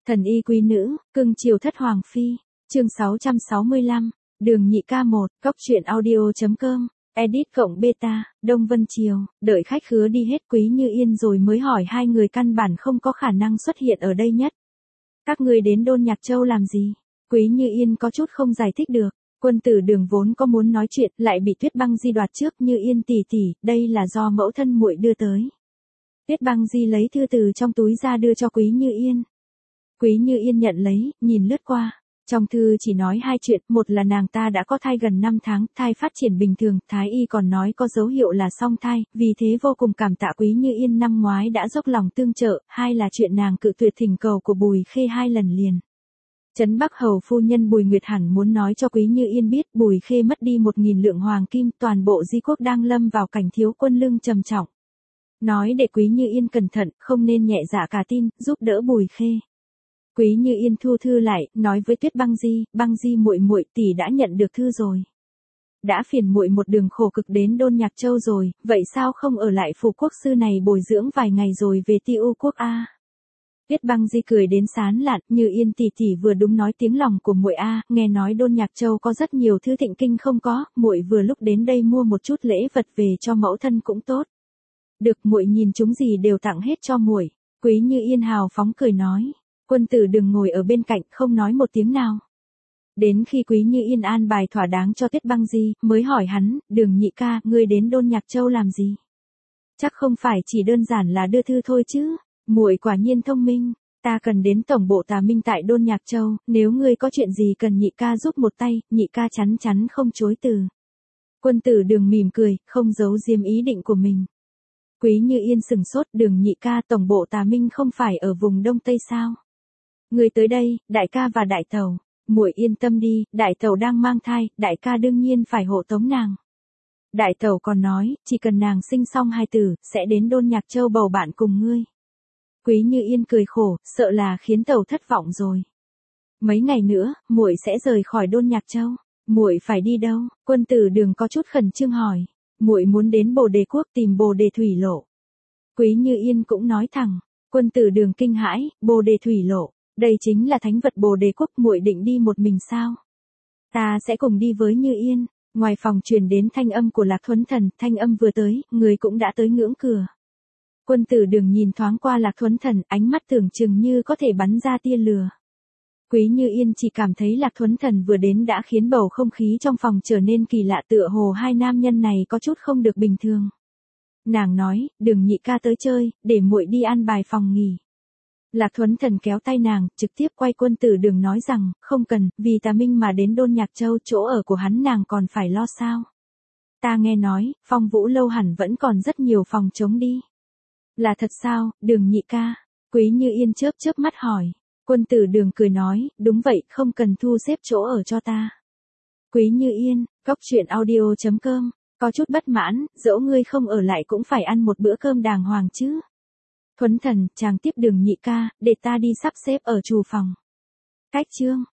Thần y quý nữ, cưng chiều thất hoàng phi. Chương 665. Đường nhị ca 1, Cóc truyện audio.com. Edit cộng beta, Đông Vân Triều, đợi khách khứa đi hết Quý Như Yên rồi mới hỏi hai người căn bản không có khả năng xuất hiện ở đây nhất. Các ngươi đến Đôn Nhạc Châu làm gì? Quý Như Yên có chút không giải thích được. Quân tử Đường vốn có muốn nói chuyện, lại bị Tuyết Băng Di đoạt trước. Như Yên tỷ tỷ, đây là do mẫu thân muội đưa tới. Tuyết Băng Di lấy thư từ trong túi ra đưa cho Quý Như Yên. Quý Như Yên nhận lấy, nhìn lướt qua. Trong thư chỉ nói hai chuyện, một là nàng ta đã có thai gần 5 tháng, thai phát triển bình thường, thái y còn nói có dấu hiệu là song thai, vì thế vô cùng cảm tạ Quý Như Yên năm ngoái đã dốc lòng tương trợ, hai là chuyện nàng cự tuyệt thỉnh cầu của Bùi Khê 2 lần liền. Trấn Bắc Hầu phu nhân Bùi Nguyệt hẳn muốn nói cho Quý Như Yên biết Bùi Khê mất đi 1.000 lượng hoàng kim, toàn bộ Di quốc đang lâm vào cảnh thiếu quân lương trầm trọng. Nói để Quý Như Yên cẩn thận, không nên nhẹ dạ cả tin, giúp đỡ Bùi Khê. Quý Như Yên thu thư lại, nói với Tuyết Băng Di muội muội tỷ đã nhận được thư rồi. Đã phiền muội một đường khổ cực đến Đôn Nhạc Châu rồi, vậy sao không ở lại phủ quốc sư này bồi dưỡng vài ngày rồi về Ti U quốc a? Tuyết Băng Di cười đến sán lạn, Như Yên tỷ tỷ vừa đúng nói tiếng lòng của muội a, nghe nói Đôn Nhạc Châu có rất nhiều thứ thịnh kinh không có, muội vừa lúc đến đây mua một chút lễ vật về cho mẫu thân cũng tốt. Được, muội nhìn chúng gì đều tặng hết cho muội. Quý Như Yên hào phóng cười nói. Quân tử Đường ngồi ở bên cạnh không nói một tiếng nào. Đến khi Quý Như Yên an bài thỏa đáng cho Tuyết Băng Di, mới hỏi hắn, Đường nhị ca, ngươi đến Đôn Nhạc Châu làm gì? Chắc không phải chỉ đơn giản là đưa thư thôi chứ, muội quả nhiên thông minh, ta cần đến tổng bộ Tà Minh tại Đôn Nhạc Châu, nếu ngươi có chuyện gì cần nhị ca giúp một tay, nhị ca chắn chắn không chối từ. Quân tử Đường mỉm cười, không giấu diếm ý định của mình. Quý Như Yên sừng sốt, Đường nhị ca, tổng bộ Tà Minh không phải ở vùng Đông Tây sao? Người tới đây, đại ca và đại tẩu, muội yên tâm đi, đại tẩu đang mang thai, đại ca đương nhiên phải hộ tống nàng. Đại tẩu còn nói, chỉ cần nàng sinh xong hai tử, sẽ đến Đôn Nhạc Châu bầu bạn cùng ngươi. Quý Như Yên cười khổ, sợ là khiến tẩu thất vọng rồi. Mấy ngày nữa, muội sẽ rời khỏi Đôn Nhạc Châu. Muội phải đi đâu? Quân tử Đường có chút khẩn trương hỏi. Muội muốn đến Bồ Đề quốc tìm Bồ Đề Thủy Lộ. Quý Như Yên cũng nói thẳng. Quân tử Đường kinh hãi, Bồ Đề Thủy Lộ. Đây chính là thánh vật Bồ Đề quốc, muội định đi một mình sao? Ta sẽ cùng đi với Như Yên. Ngoài phòng truyền đến thanh âm của Lạc Thuấn Thần, thanh âm vừa tới, người cũng đã tới ngưỡng cửa. Quân tử Đường nhìn thoáng qua Lạc Thuấn Thần, ánh mắt tưởng chừng như có thể bắn ra tia lửa. Quý Như Yên chỉ cảm thấy Lạc Thuấn Thần vừa đến đã khiến bầu không khí trong phòng trở nên kỳ lạ, tựa hồ hai nam nhân này có chút không được bình thường. Nàng nói, Đường nhị ca tới chơi, để muội đi an bài phòng nghỉ. Lạc Thuấn Thần kéo tay nàng, trực tiếp quay Quân tử Đường nói rằng, không cần, vì Tà Minh mà đến Đôn Nhạc Châu, chỗ ở của hắn nàng còn phải lo sao. Ta nghe nói, Phong Vũ lâu hẳn vẫn còn rất nhiều phòng trống đi. Là thật sao, Đường nhị ca? Quý Như Yên chớp mắt hỏi. Quân tử Đường cười nói, đúng vậy, không cần thu xếp chỗ ở cho ta. Quý Như Yên, Cóc truyện audio.com, có chút bất mãn, dẫu ngươi không ở lại cũng phải ăn một bữa cơm đàng hoàng chứ. Thuấn Thần, chàng tiếp Đường nhị ca, để ta đi sắp xếp ở trù phòng. Cách chương.